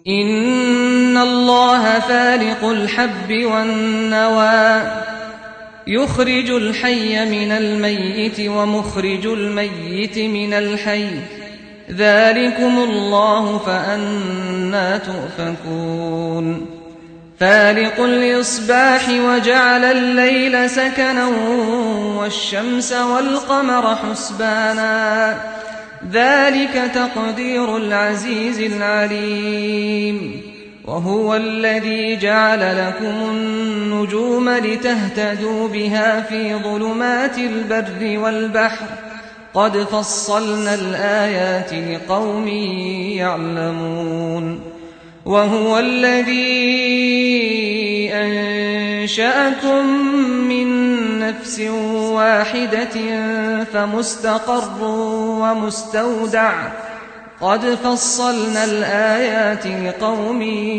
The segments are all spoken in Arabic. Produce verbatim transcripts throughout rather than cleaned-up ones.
إن الله فالق الحب والنوى يخرج الحي من الميت ومخرج الميت من الحي ذلكم الله فأنى تؤفكون فالق الإصباح وجعل الليل سكنا والشمس والقمر حسبانا ذلك تقدير العزيز العليم وهو الذي جعل لكم النجوم لتهتدوا بها في ظلمات البر والبحر قد فصلنا الآيات لقوم يعلمون وهو الذي أنشأكم من نفس واحدة فمستقر ومستودع قد فصلنا الآيات لقوم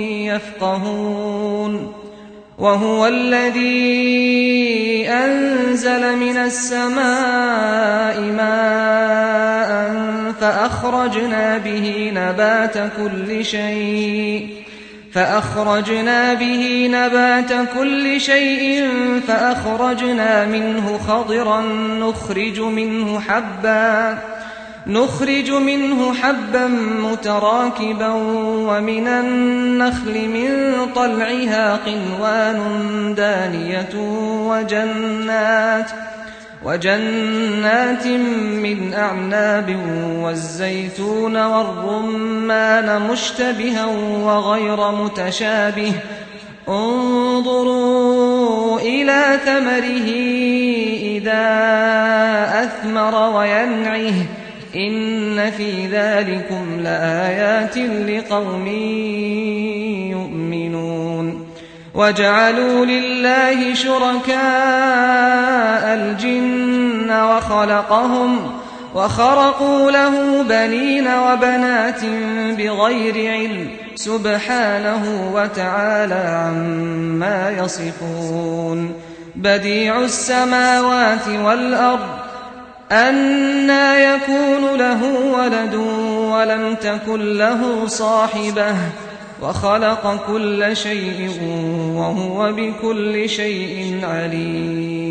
يفقهون وهو الذي أنزل من السماء ماء فأخرجنا به نبات كل شيء فأخرجنا به نبات كل شيء فأخرجنا منه خضرا نخرج منه حبا نخرج منه حبا متراكبا ومن النخل من طلعها قنوان دانية وجنات وجنات من أعناب والزيتون والرمان مشتبها وغير متشابه انظروا إلى ثمره إذا أثمر وينعه إن في ذلكم لآيات لقوم يؤمنون وجعلوا لله شركاء الجن وخلقهم وخرقوا له بنين وبنات بغير علم سبحانه وتعالى عما يصفون بديع السماوات والأرض أنى يكون له ولد ولم تكن له صاحبة وخلق كل شيء وهو بكل شيء عليم